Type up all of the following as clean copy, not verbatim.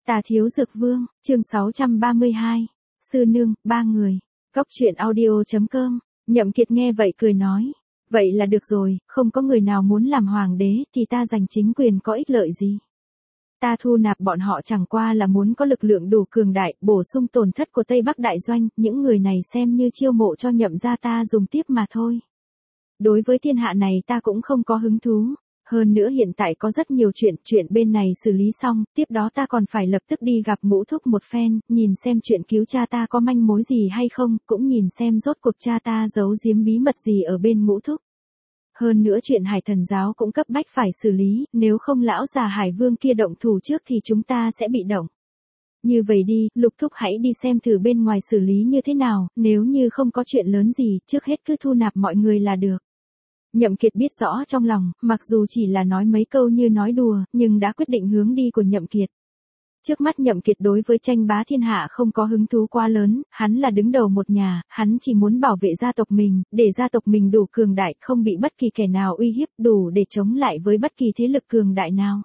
Tà Thiếu Dược Vương, chương 632. Sư nương, ba người. Cóc truyện audio.com. Nhậm Kiệt nghe vậy cười nói. Vậy là được rồi, không có người nào muốn làm hoàng đế thì ta giành chính quyền có ích lợi gì. Ta thu nạp bọn họ chẳng qua là muốn có lực lượng đủ cường đại, bổ sung tổn thất của Tây Bắc Đại Doanh, những người này xem như chiêu mộ cho Nhậm gia ta dùng tiếp mà thôi. Đối với thiên hạ này ta cũng không có hứng thú. Hơn nữa hiện tại có rất nhiều chuyện bên này xử lý xong, tiếp đó ta còn phải lập tức đi gặp Ngũ Thúc một phen, nhìn xem chuyện cứu cha ta có manh mối gì hay không, cũng nhìn xem rốt cuộc cha ta giấu giếm bí mật gì ở bên Ngũ Thúc. Hơn nữa chuyện Hải Thần giáo cũng cấp bách phải xử lý, nếu không lão già Hải Vương kia động thủ trước thì chúng ta sẽ bị động. Như vậy đi, Lục Thúc hãy đi xem thử bên ngoài xử lý như thế nào, nếu như không có chuyện lớn gì, trước hết cứ thu nạp mọi người là được. Nhậm Kiệt biết rõ trong lòng, mặc dù chỉ là nói mấy câu như nói đùa, nhưng đã quyết định hướng đi của Nhậm Kiệt. Trước mắt Nhậm Kiệt đối với tranh bá thiên hạ không có hứng thú quá lớn, hắn là đứng đầu một nhà, hắn chỉ muốn bảo vệ gia tộc mình, để gia tộc mình đủ cường đại, không bị bất kỳ kẻ nào uy hiếp, đủ để chống lại với bất kỳ thế lực cường đại nào.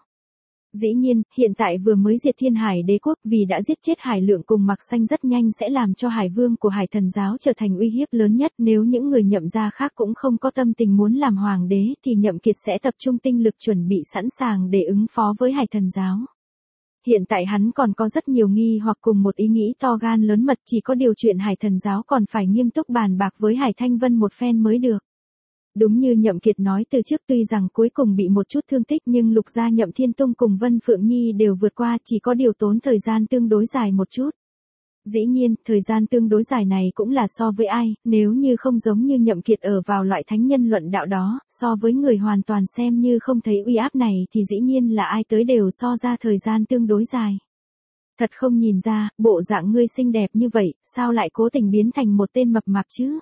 Dĩ nhiên, hiện tại vừa mới diệt Thiên Hải Đế quốc, vì đã giết chết Hải Lượng cùng Mạc Xanh rất nhanh sẽ làm cho Hải Vương của Hải Thần giáo trở thành uy hiếp lớn nhất, nếu những người Nhậm gia khác cũng không có tâm tình muốn làm hoàng đế thì Nhậm Kiệt sẽ tập trung tinh lực chuẩn bị sẵn sàng để ứng phó với Hải Thần giáo. Hiện tại hắn còn có rất nhiều nghi hoặc cùng một ý nghĩ to gan lớn mật, chỉ có điều chuyện Hải Thần giáo còn phải nghiêm túc bàn bạc với Hải Thanh Vân một phen mới được. Đúng như Nhậm Kiệt nói từ trước, tuy rằng cuối cùng bị một chút thương tích nhưng Lục gia Nhậm Thiên Tông cùng Vân Phượng Nhi đều vượt qua, chỉ có điều tốn thời gian tương đối dài một chút. Dĩ nhiên, thời gian tương đối dài này cũng là so với ai, nếu như không giống như Nhậm Kiệt ở vào loại thánh nhân luận đạo đó, so với người hoàn toàn xem như không thấy uy áp này thì dĩ nhiên là ai tới đều so ra thời gian tương đối dài. Thật không nhìn ra, bộ dạng ngươi xinh đẹp như vậy, sao lại cố tình biến thành một tên mập mạp chứ?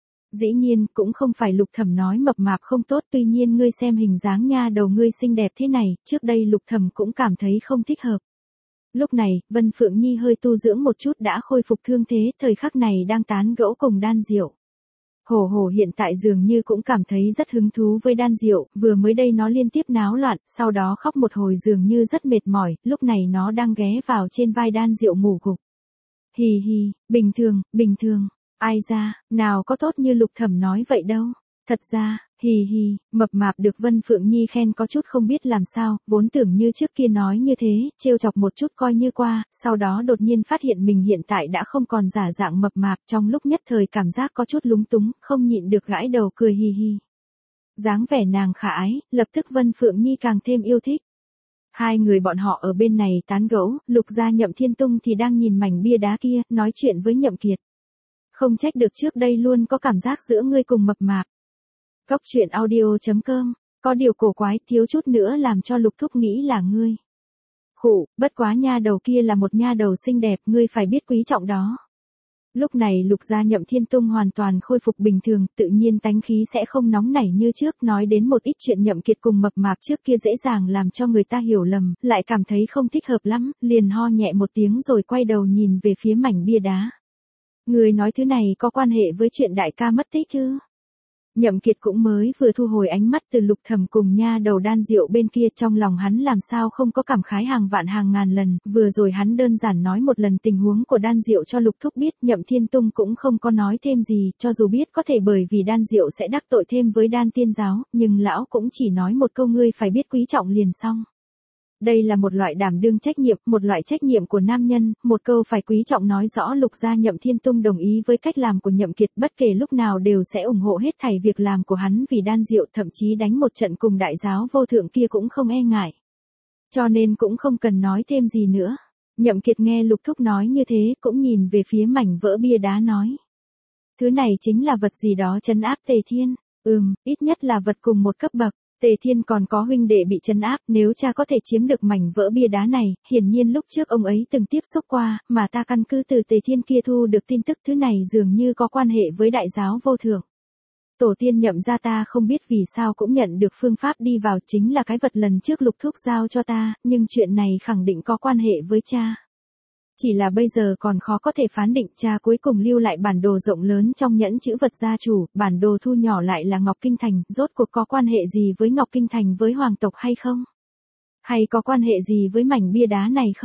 Dĩ nhiên, cũng không phải Lục Thẩm nói mập mạp không tốt, tuy nhiên ngươi xem hình dáng nha đầu ngươi xinh đẹp thế này, trước đây Lục Thẩm cũng cảm thấy không thích hợp. Lúc này, Vân Phượng Nhi hơi tu dưỡng một chút đã khôi phục thương thế, thời khắc này đang tán gẫu cùng Đan Diệu. Hổ Hổ hiện tại dường như cũng cảm thấy rất hứng thú với Đan Diệu, vừa mới đây nó liên tiếp náo loạn, sau đó khóc một hồi dường như rất mệt mỏi, lúc này nó đang ghé vào trên vai Đan Diệu ngủ gục. Hì hì, bình thường. Ai ra, nào có tốt như Lục Thẩm nói vậy đâu. Thật ra, hì hì, mập mạp được Vân Phượng Nhi khen có chút không biết làm sao, vốn tưởng như trước kia nói như thế, trêu chọc một chút coi như qua, sau đó đột nhiên phát hiện mình hiện tại đã không còn giả dạng mập mạp, trong lúc nhất thời cảm giác có chút lúng túng, không nhịn được gãi đầu cười hì hì. Dáng vẻ nàng khả ái, lập tức Vân Phượng Nhi càng thêm yêu thích. Hai người bọn họ ở bên này tán gẫu, Lục gia Nhậm Thiên Tông thì đang nhìn mảnh bia đá kia, nói chuyện với Nhậm Kiệt. Không trách được trước đây luôn có cảm giác giữa ngươi cùng mập mạp. Cóc truyện audio.com, có điều cổ quái, thiếu chút nữa làm cho Lục Thúc nghĩ là ngươi. Khụ, bất quá nha đầu kia là một nha đầu xinh đẹp, ngươi phải biết quý trọng đó. Lúc này Lục gia Nhậm Thiên Tông hoàn toàn khôi phục bình thường, tự nhiên tánh khí sẽ không nóng nảy như trước, nói đến một ít chuyện Nhậm Kiệt cùng mập mạp trước kia dễ dàng làm cho người ta hiểu lầm, lại cảm thấy không thích hợp lắm, liền ho nhẹ một tiếng rồi quay đầu nhìn về phía mảnh bia đá. Người nói thứ này có quan hệ với chuyện đại ca mất tích chứ? Nhậm Kiệt cũng mới vừa thu hồi ánh mắt từ Lục Thẩm cùng nha đầu Đan Diệu bên kia, trong lòng hắn làm sao không có cảm khái hàng vạn hàng ngàn lần, vừa rồi hắn đơn giản nói một lần tình huống của Đan Diệu cho Lục Thúc biết, Nhậm Thiên Tông cũng không có nói thêm gì, cho dù biết có thể bởi vì Đan Diệu sẽ đắc tội thêm với Đan Tiên giáo, nhưng lão cũng chỉ nói một câu ngươi phải biết quý trọng liền xong. Đây là một loại đảm đương trách nhiệm, một loại trách nhiệm của nam nhân, một câu phải quý trọng nói rõ Lục gia Nhậm Thiên Tông đồng ý với cách làm của Nhậm Kiệt, bất kể lúc nào đều sẽ ủng hộ hết thảy việc làm của hắn vì Đan Diệu, thậm chí đánh một trận cùng đại giáo vô thượng kia cũng không e ngại. Cho nên cũng không cần nói thêm gì nữa. Nhậm Kiệt nghe Lục Thúc nói như thế, cũng nhìn về phía mảnh vỡ bia đá nói. Thứ này chính là vật gì đó trấn áp Tề Thiên, ít nhất là vật cùng một cấp bậc. Tề Thiên còn có huynh đệ bị trấn áp, nếu cha có thể chiếm được mảnh vỡ bia đá này, hiển nhiên lúc trước ông ấy từng tiếp xúc qua, mà ta căn cứ từ Tề Thiên kia thu được tin tức, thứ này dường như có quan hệ với đại giáo vô thượng. Tổ tiên Nhậm gia ta không biết vì sao cũng nhận được phương pháp đi vào, chính là cái vật lần trước Lục Thúc giao cho ta, nhưng chuyện này khẳng định có quan hệ với cha. Chỉ là bây giờ còn khó có thể phán định, cha cuối cùng lưu lại bản đồ rộng lớn trong nhẫn chữ vật gia chủ, bản đồ thu nhỏ lại là Ngọc Kinh Thành, rốt cuộc có quan hệ gì với Ngọc Kinh Thành với hoàng tộc hay không? Hay có quan hệ gì với mảnh bia đá này không?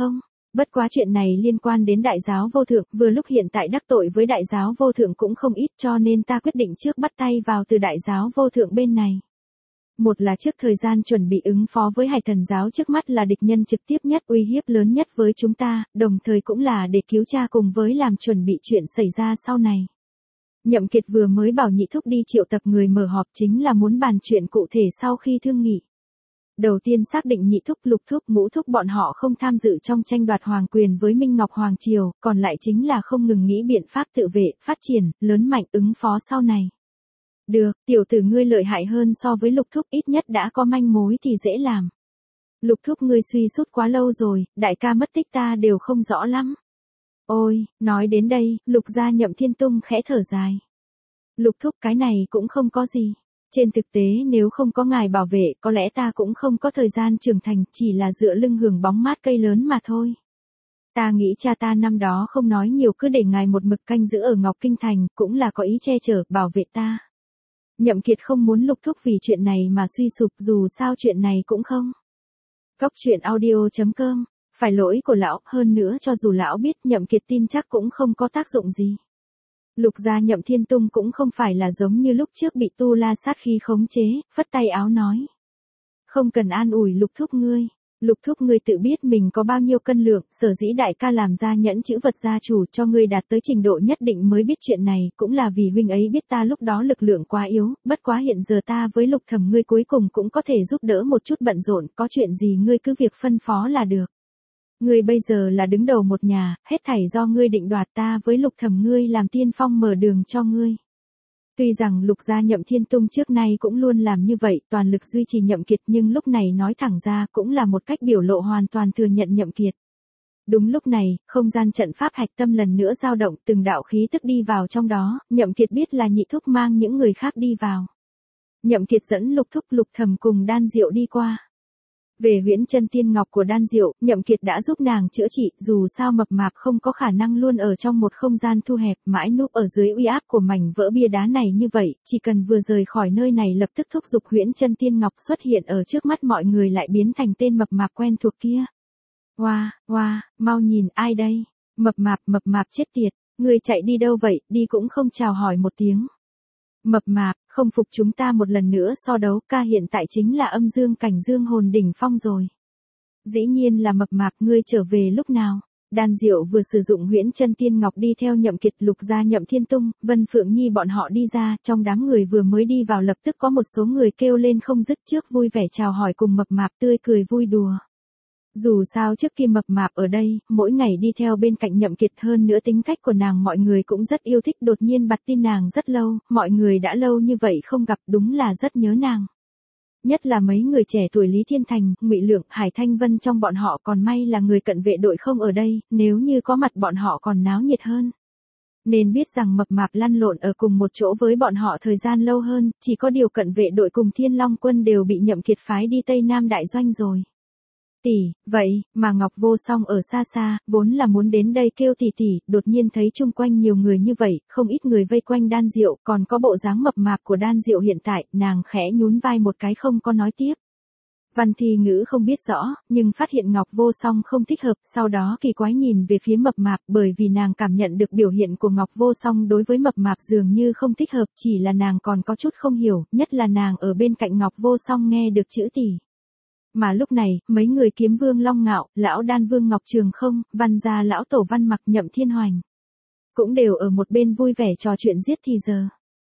Bất quá chuyện này liên quan đến đại giáo vô thượng, vừa lúc hiện tại đắc tội với đại giáo vô thượng cũng không ít, cho nên ta quyết định trước bắt tay vào từ đại giáo vô thượng bên này. Một là trước thời gian chuẩn bị ứng phó với Hải Thần giáo, trước mắt là địch nhân trực tiếp nhất, uy hiếp lớn nhất với chúng ta, đồng thời cũng là để cứu cha cùng với làm chuẩn bị chuyện xảy ra sau này. Nhậm Kiệt vừa mới bảo Nhị Thúc đi triệu tập người mở họp chính là muốn bàn chuyện cụ thể sau khi thương nghị. Đầu tiên xác định Nhị Thúc, Lục Thúc, Ngũ Thúc bọn họ không tham dự trong tranh đoạt hoàng quyền với Minh Ngọc Hoàng Triều, còn lại chính là không ngừng nghĩ biện pháp tự vệ, phát triển, lớn mạnh ứng phó sau này. Được, tiểu tử ngươi lợi hại hơn so với Lục Thúc, ít nhất đã có manh mối thì dễ làm. Lục Thúc ngươi suy sút quá lâu rồi, đại ca mất tích ta đều không rõ lắm. Ôi, nói đến đây, Lục gia Nhậm Thiên Tung khẽ thở dài. Lục Thúc cái này cũng không có gì. Trên thực tế nếu không có ngài bảo vệ, có lẽ ta cũng không có thời gian trưởng thành, chỉ là dựa lưng hưởng bóng mát cây lớn mà thôi. Ta nghĩ cha ta năm đó không nói nhiều, cứ để ngài một mực canh giữ ở Ngọc Kinh Thành, cũng là có ý che chở, bảo vệ ta. Nhậm Kiệt không muốn Lục Thúc vì chuyện này mà suy sụp, dù sao chuyện này cũng không. Cóc truyện audio.com, phải lỗi của lão, hơn nữa cho dù lão biết Nhậm Kiệt tin chắc cũng không có tác dụng gì. Lục gia Nhậm Thiên Tung cũng không phải là giống như lúc trước bị Tu La sát khí khống chế, phất tay áo nói. Không cần an ủi Lục Thúc ngươi. Lục Thúc ngươi tự biết mình có bao nhiêu cân lượng, sở dĩ đại ca làm ra nhẫn chữ vật gia chủ cho ngươi đạt tới trình độ nhất định mới biết chuyện này, cũng là vì huynh ấy biết ta lúc đó lực lượng quá yếu, bất quá hiện giờ ta với Lục Thẩm ngươi cuối cùng cũng có thể giúp đỡ một chút bận rộn, có chuyện gì ngươi cứ việc phân phó là được. Ngươi bây giờ là đứng đầu một nhà, hết thảy do ngươi định đoạt, ta với Lục Thẩm ngươi làm tiên phong mở đường cho ngươi. Tuy rằng Lục gia Nhậm Thiên Tung trước nay cũng luôn làm như vậy, toàn lực duy trì Nhậm Kiệt, nhưng lúc này nói thẳng ra cũng là một cách biểu lộ hoàn toàn thừa nhận Nhậm Kiệt. Đúng lúc này, không gian trận pháp hạch tâm lần nữa dao động, từng đạo khí tức đi vào trong đó, Nhậm Kiệt biết là Nhị Thúc mang những người khác đi vào. Nhậm Kiệt dẫn Lục Thúc, Lục Thẩm cùng Đan Diệu đi qua. Về huyễn chân tiên ngọc của Đan Diệu, Nhậm Kiệt đã giúp nàng chữa trị, dù sao mập mạp không có khả năng luôn ở trong một không gian thu hẹp, mãi núp ở dưới uy áp của mảnh vỡ bia đá này như vậy, chỉ cần vừa rời khỏi nơi này lập tức thúc giục huyễn chân tiên ngọc xuất hiện ở trước mắt mọi người lại biến thành tên mập mạp quen thuộc kia. Hoa, mau nhìn ai đây? Mập mạp chết tiệt, ngươi chạy đi đâu vậy, đi cũng không chào hỏi một tiếng. Mập mạp, không phục chúng ta một lần nữa so đấu, ca hiện tại chính là âm dương cảnh dương hồn đỉnh phong rồi. Dĩ nhiên là mập mạp, ngươi trở về lúc nào? Đan Diệu vừa sử dụng huyễn chân tiên ngọc đi theo Nhậm Kiệt, Lục gia Nhậm Thiên Tung, Vân Phượng Nhi bọn họ đi ra, trong đám người vừa mới đi vào lập tức có một số người kêu lên không dứt, trước vui vẻ chào hỏi cùng mập mạp tươi cười vui đùa. Dù sao trước kia mập mạp ở đây, mỗi ngày đi theo bên cạnh Nhậm Kiệt, hơn nữa tính cách của nàng mọi người cũng rất yêu thích, đột nhiên bặt tin nàng rất lâu, mọi người đã lâu như vậy không gặp, đúng là rất nhớ nàng. Nhất là mấy người trẻ tuổi Lý Thiên Thành, Ngụy Lượng, Hải Thanh Vân, trong bọn họ còn may là người cận vệ đội không ở đây, nếu như có mặt bọn họ còn náo nhiệt hơn. Nên biết rằng mập mạp lăn lộn ở cùng một chỗ với bọn họ thời gian lâu hơn, chỉ có điều cận vệ đội cùng Thiên Long quân đều bị Nhậm Kiệt phái đi Tây Nam Đại Doanh rồi. Tỷ, vậy, mà Ngọc Vô Song ở xa xa, vốn là muốn đến đây kêu tỷ tỷ, đột nhiên thấy chung quanh nhiều người như vậy, không ít người vây quanh Đan Diệu, còn có bộ dáng mập mạp của Đan Diệu hiện tại, nàng khẽ nhún vai một cái không có nói tiếp. Văn Thi Ngữ không biết rõ, nhưng phát hiện Ngọc Vô Song không thích hợp, sau đó kỳ quái nhìn về phía mập mạp, bởi vì nàng cảm nhận được biểu hiện của Ngọc Vô Song đối với mập mạp dường như không thích hợp, chỉ là nàng còn có chút không hiểu, nhất là nàng ở bên cạnh Ngọc Vô Song nghe được chữ tỷ. Mà lúc này, mấy người Kiếm Vương Long Ngạo, Lão Đan Vương Ngọc Trường Không, Văn gia Lão Tổ Văn Mặc, Nhậm Thiên Hoành cũng đều ở một bên vui vẻ trò chuyện giết thì giờ.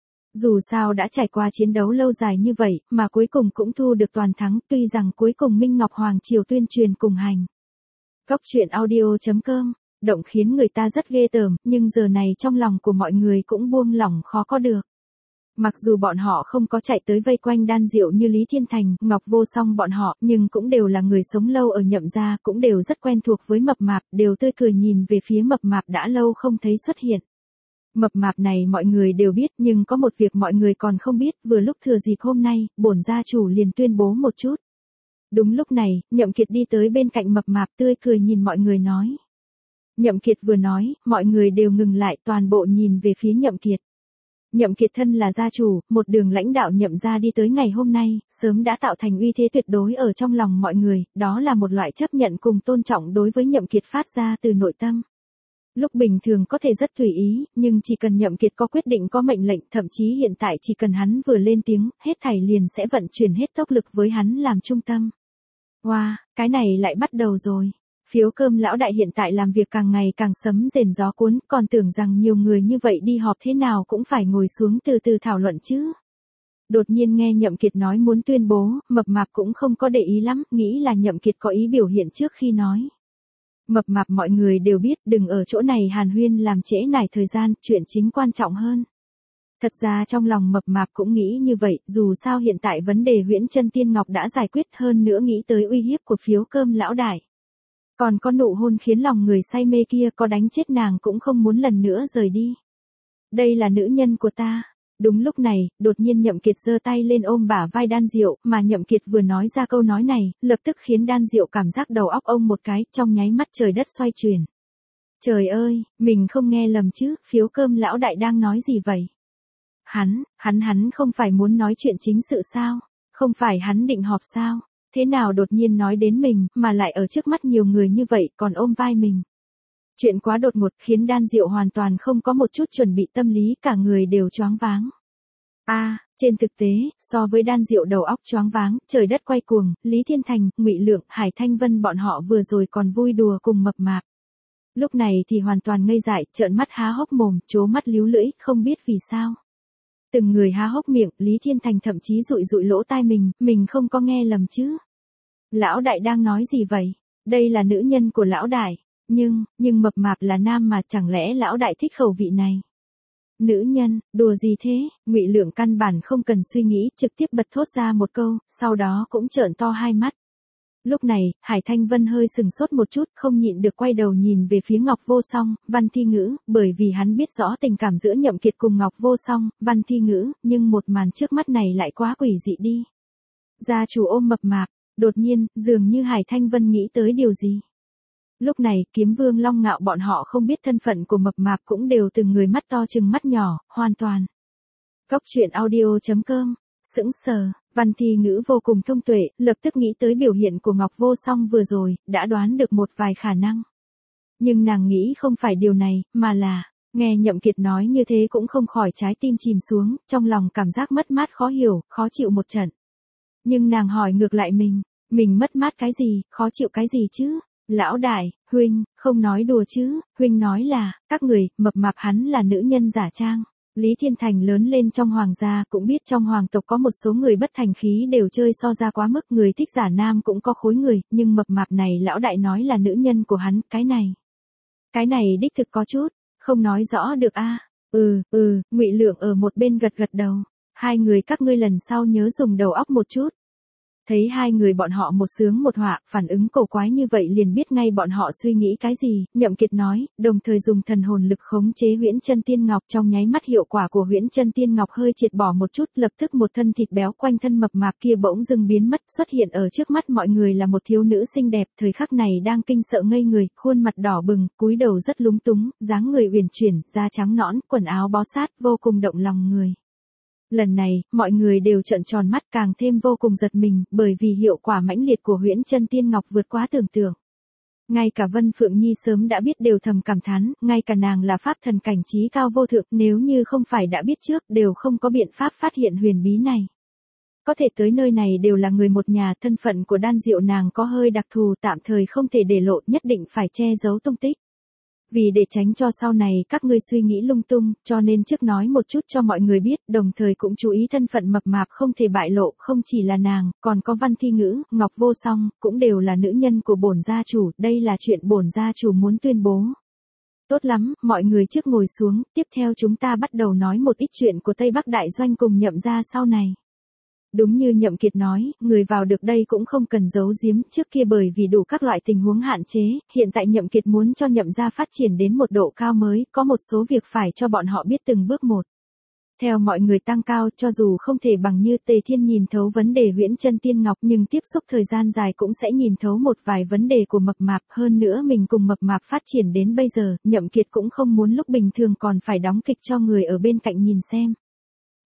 Dù sao đã trải qua chiến đấu lâu dài như vậy, mà cuối cùng cũng thu được toàn thắng, tuy rằng cuối cùng Minh Ngọc Hoàng Triều tuyên truyền cùng hành. Cóc truyện audio.com, động khiến người ta rất ghê tởm, nhưng giờ này trong lòng của mọi người cũng buông lỏng khó có được. Mặc dù bọn họ không có chạy tới vây quanh Đan Diệu như Lý Thiên Thành, Ngọc Vô Song bọn họ, nhưng cũng đều là người sống lâu ở Nhậm gia, cũng đều rất quen thuộc với mập mạp, đều tươi cười nhìn về phía mập mạp đã lâu không thấy xuất hiện. Mập mạp này mọi người đều biết, nhưng có một việc mọi người còn không biết, vừa lúc thừa dịp hôm nay, bổn gia chủ liền tuyên bố một chút. Đúng lúc này, Nhậm Kiệt đi tới bên cạnh mập mạp tươi cười nhìn mọi người nói. Nhậm Kiệt vừa nói, mọi người đều ngừng lại, toàn bộ nhìn về phía Nhậm Kiệt. Nhậm Kiệt thân là gia chủ, một đường lãnh đạo Nhậm gia đi tới ngày hôm nay, sớm đã tạo thành uy thế tuyệt đối ở trong lòng mọi người, đó là một loại chấp nhận cùng tôn trọng đối với Nhậm Kiệt phát ra từ nội tâm. Lúc bình thường có thể rất tùy ý, nhưng chỉ cần Nhậm Kiệt có quyết định có mệnh lệnh, thậm chí hiện tại chỉ cần hắn vừa lên tiếng, hết thảy liền sẽ vận chuyển hết tốc lực với hắn làm trung tâm. Wow, cái này lại bắt đầu rồi. Phiếu cơm lão đại hiện tại làm việc càng ngày càng sấm rền gió cuốn, còn tưởng rằng nhiều người như vậy đi họp thế nào cũng phải ngồi xuống từ từ thảo luận chứ. Đột nhiên nghe Nhậm Kiệt nói muốn tuyên bố, Mập Mạp cũng không có để ý lắm, nghĩ là Nhậm Kiệt có ý biểu hiện trước khi nói. Mập Mạp mọi người đều biết, đừng ở chỗ này hàn huyên làm trễ nải thời gian, chuyện chính quan trọng hơn. Thật ra trong lòng Mập Mạp cũng nghĩ như vậy, dù sao hiện tại vấn đề Huyễn Chân Tiên Ngọc đã giải quyết, hơn nữa nghĩ tới uy hiếp của phiếu cơm lão đại. Còn có nụ hôn khiến lòng người say mê kia, có đánh chết nàng cũng không muốn lần nữa rời đi. Đây là nữ nhân của ta. Đúng lúc này, đột nhiên Nhậm Kiệt giơ tay lên ôm bả vai Đan Diệu, mà Nhậm Kiệt vừa nói ra câu nói này, lập tức khiến Đan Diệu cảm giác đầu óc ông một cái, trong nháy mắt trời đất xoay chuyển. Trời ơi, mình không nghe lầm chứ, phiếu cơm lão đại đang nói gì vậy? Hắn không phải muốn nói chuyện chính sự sao? Không phải hắn định họp sao? Thế nào đột nhiên nói đến mình, mà lại ở trước mắt nhiều người như vậy, còn ôm vai mình? Chuyện quá đột ngột khiến Đan Diệu hoàn toàn không có một chút chuẩn bị tâm lý, cả người đều choáng váng. Trên thực tế, so với Đan Diệu đầu óc choáng váng, trời đất quay cuồng, Lý Thiên Thành, Ngụy Lượng, Hải Thanh Vân bọn họ vừa rồi còn vui đùa cùng Mập Mạp. Lúc này thì hoàn toàn ngây dại, trợn mắt há hốc mồm, trố mắt líu lưỡi, không biết vì sao. Từng người há hốc miệng, Lý Thiên Thành thậm chí dụi lỗ tai mình không có nghe lầm chứ. Lão đại đang nói gì vậy? Đây là nữ nhân của lão đại. Nhưng Mập Mạp là nam mà, chẳng lẽ lão đại thích khẩu vị này? Nữ nhân, đùa gì thế? Ngụy Lượng căn bản không cần suy nghĩ, trực tiếp bật thốt ra một câu, sau đó cũng trợn to hai mắt. Lúc này, Hải Thanh Vân hơi sừng sốt một chút, không nhịn được quay đầu nhìn về phía Ngọc Vô Song, Văn Thi Ngữ, bởi vì hắn biết rõ tình cảm giữa Nhậm Kiệt cùng Ngọc Vô Song, Văn Thi Ngữ, nhưng một màn trước mắt này lại quá quỷ dị đi. Gia chủ ôm Mập Mạp, đột nhiên, dường như Hải Thanh Vân nghĩ tới điều gì. Lúc này, Kiếm Vương Long Ngạo bọn họ không biết thân phận của Mập Mạp cũng đều từng người mắt to chừng mắt nhỏ, hoàn toàn. Cóc truyện audio.com, sững sờ, Văn Thi Ngữ vô cùng thông tuệ, lập tức nghĩ tới biểu hiện của Ngọc Vô Song vừa rồi, đã đoán được một vài khả năng. Nhưng nàng nghĩ không phải điều này, mà là, nghe Nhậm Kiệt nói như thế cũng không khỏi trái tim chìm xuống, trong lòng cảm giác mất mát khó hiểu, khó chịu một trận. Nhưng nàng hỏi ngược lại mình mất mát cái gì, khó chịu cái gì chứ? Lão đại, huynh, không nói đùa chứ, huynh nói là, các người, Mập Mạp hắn là nữ nhân giả trang. Lý Thiên Thành lớn lên trong hoàng gia, cũng biết trong hoàng tộc có một số người bất thành khí đều chơi so ra quá mức, người thích giả nam cũng có khối người, nhưng Mập Mạp này lão đại nói là nữ nhân của hắn, cái này đích thực có chút, không nói rõ được a. Ngụy Lượng ở một bên gật gật đầu. Hai người các ngươi lần sau nhớ dùng đầu óc một chút. Thấy hai người bọn họ một sướng một họa, phản ứng cổ quái như vậy liền biết ngay bọn họ suy nghĩ cái gì, Nhậm Kiệt nói, đồng thời dùng thần hồn lực khống chế Huyễn Chân Tiên Ngọc, trong nháy mắt hiệu quả của Huyễn Chân Tiên Ngọc hơi triệt bỏ một chút, lập tức một thân thịt béo quanh thân Mập Mạp kia bỗng dưng biến mất, xuất hiện ở trước mắt mọi người là một thiếu nữ xinh đẹp, thời khắc này đang kinh sợ ngây người, khuôn mặt đỏ bừng, cúi đầu rất lúng túng, dáng người uyển chuyển, da trắng nõn, quần áo bó sát, vô cùng động lòng người. Lần này, mọi người đều trợn tròn mắt, càng thêm vô cùng giật mình, bởi vì hiệu quả mãnh liệt của Huyễn Chân Tiên Ngọc vượt quá tưởng tượng. Ngay cả Vân Phượng Nhi sớm đã biết đều thầm cảm thán, ngay cả nàng là pháp thần cảnh trí cao vô thượng, nếu như không phải đã biết trước, đều không có biện pháp phát hiện huyền bí này. Có thể tới nơi này đều là người một nhà, thân phận của Đan Diệu nàng có hơi đặc thù, tạm thời không thể để lộ, nhất định phải che giấu tung tích. Vì để tránh cho sau này các ngươi suy nghĩ lung tung, cho nên trước nói một chút cho mọi người biết, đồng thời cũng chú ý thân phận Mập Mạp không thể bại lộ, không chỉ là nàng, còn có Văn Thi Ngữ, Ngọc Vô Song, cũng đều là nữ nhân của bổn gia chủ, đây là chuyện bổn gia chủ muốn tuyên bố. Tốt lắm, mọi người trước ngồi xuống, tiếp theo chúng ta bắt đầu nói một ít chuyện của Tây Bắc Đại Doanh cùng Nhậm gia sau này. Đúng như Nhậm Kiệt nói, người vào được đây cũng không cần giấu giếm, trước kia bởi vì đủ các loại tình huống hạn chế, hiện tại Nhậm Kiệt muốn cho Nhậm gia phát triển đến một độ cao mới, có một số việc phải cho bọn họ biết từng bước một. Theo mọi người tăng cao, cho dù không thể bằng như Tề Thiên nhìn thấu vấn đề Huyễn Chân Tiên Ngọc, nhưng tiếp xúc thời gian dài cũng sẽ nhìn thấu một vài vấn đề của Mập Mạp, hơn nữa mình cùng Mập Mạp phát triển đến bây giờ, Nhậm Kiệt cũng không muốn lúc bình thường còn phải đóng kịch cho người ở bên cạnh nhìn xem.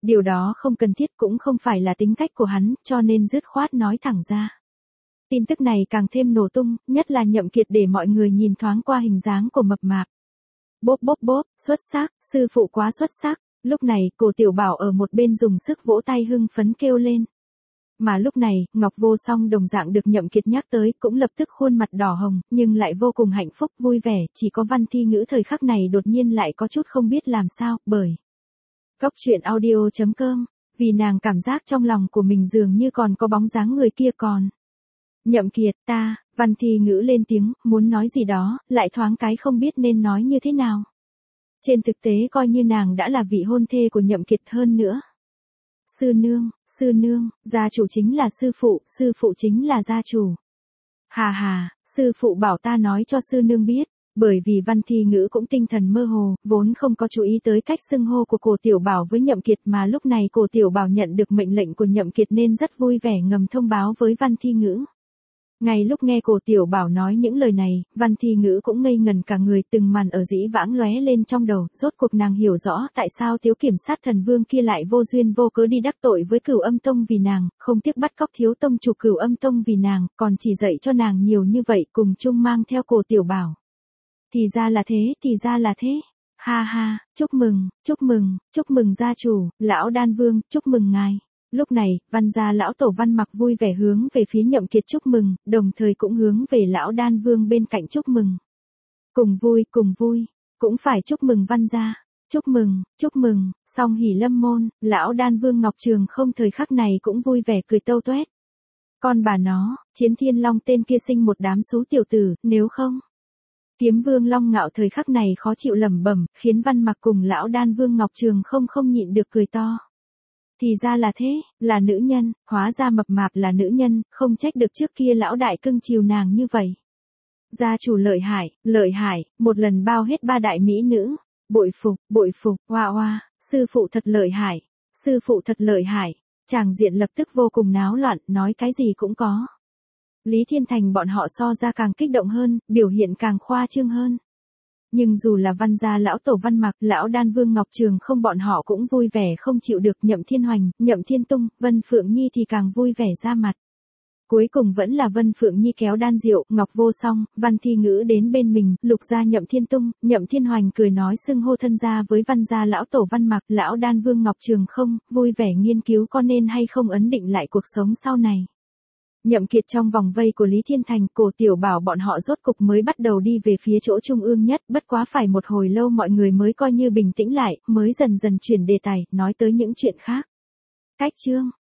Điều đó không cần thiết cũng không phải là tính cách của hắn, cho nên dứt khoát nói thẳng ra. Tin tức này càng thêm nổ tung, nhất là Nhậm Kiệt để mọi người nhìn thoáng qua hình dáng của mập mạp. Bốp bốp bốp, xuất sắc, sư phụ quá xuất sắc. Lúc này, Cổ Tiểu Bảo ở một bên dùng sức vỗ tay hưng phấn kêu lên. Mà lúc này, Ngọc Vô Song đồng dạng được Nhậm Kiệt nhắc tới, cũng lập tức khuôn mặt đỏ hồng, nhưng lại vô cùng hạnh phúc, vui vẻ, chỉ có Văn Thi Ngữ thời khắc này đột nhiên lại có chút không biết làm sao, bởi Goctruyện.audio.com, vì nàng cảm giác trong lòng của mình dường như còn có bóng dáng người kia còn. Nhậm Kiệt, Văn Thi Ngữ lên tiếng, muốn nói gì đó, lại thoáng cái không biết nên nói như thế nào. Trên thực tế coi như nàng đã là vị hôn thê của Nhậm Kiệt hơn nữa. Sư nương, gia chủ chính là sư phụ chính là gia chủ. Hà, sư phụ bảo ta nói cho sư nương biết, bởi vì Văn Thi Ngữ cũng tinh thần mơ hồ, vốn không có chú ý tới cách xưng hô của Cổ Tiểu Bảo với Nhậm Kiệt mà lúc này Cổ Tiểu Bảo nhận được mệnh lệnh của Nhậm Kiệt nên rất vui vẻ ngầm thông báo với Văn Thi Ngữ. Ngay lúc nghe Cổ Tiểu Bảo nói những lời này, Văn Thi Ngữ cũng ngây ngần cả người, từng màn ở dĩ vãng lóe lên trong đầu, rốt cuộc nàng hiểu rõ tại sao thiếu kiểm sát thần vương kia lại vô duyên vô cớ đi đắc tội với Cửu Âm Tông vì nàng, không tiếc bắt cóc thiếu tông chủ Cửu Âm Tông vì nàng, còn chỉ dạy cho nàng nhiều như vậy cùng chung mang theo Cổ Tiểu Bảo. Thì ra là thế. Ha, chúc mừng gia chủ, lão đan vương, chúc mừng ngài. Lúc này, Văn gia lão tổ Văn Mặc vui vẻ hướng về phía Nhậm Kiệt chúc mừng, đồng thời cũng hướng về lão đan vương bên cạnh chúc mừng. Cùng vui, cũng phải chúc mừng Văn gia. Chúc mừng, song hỉ lâm môn, lão đan vương Ngọc Trường Không thời khắc này cũng vui vẻ cười tâu toét. Con bà nó, Chiến Thiên Long tên kia sinh một đám xú tiểu tử, nếu không. Kiếm Vương Long Ngạo thời khắc này khó chịu lẩm bẩm, khiến Văn Mặc cùng lão đan vương Ngọc Trường không nhịn được cười to. Thì ra là thế, là nữ nhân, hóa ra mập mạp là nữ nhân, không trách được trước kia lão đại cưng chiều nàng như vậy. Gia chủ lợi hại, một lần bao hết ba đại mỹ nữ. Bội phục, hoa, sư phụ thật lợi hại. Tràng diện lập tức vô cùng náo loạn, nói cái gì cũng có. Lý Thiên Thành bọn họ so ra càng kích động hơn, biểu hiện càng khoa trương hơn. Nhưng dù là Văn gia lão tổ Văn Mặc, lão đan vương Ngọc Trường Không bọn họ cũng vui vẻ không chịu được, Nhậm Thiên Hoành, Nhậm Thiên Tung, Vân Phượng Nhi thì càng vui vẻ ra mặt. Cuối cùng vẫn là Vân Phượng Nhi kéo Đan Diệu, Ngọc Vô Song, Văn Thi Ngữ đến bên mình, lục gia Nhậm Thiên Tung, Nhậm Thiên Hoành cười nói xưng hô thân gia với Văn gia lão tổ Văn Mặc, lão đan vương Ngọc Trường Không, vui vẻ nghiên cứu có nên hay không ấn định lại cuộc sống sau này. Nhậm Kiệt trong vòng vây của Lý Thiên Thành, Cổ Tiểu Bảo bọn họ rốt cục mới bắt đầu đi về phía chỗ trung ương nhất, bất quá phải một hồi lâu mọi người mới coi như bình tĩnh lại, mới dần dần chuyển đề tài, nói tới những chuyện khác. Cách chương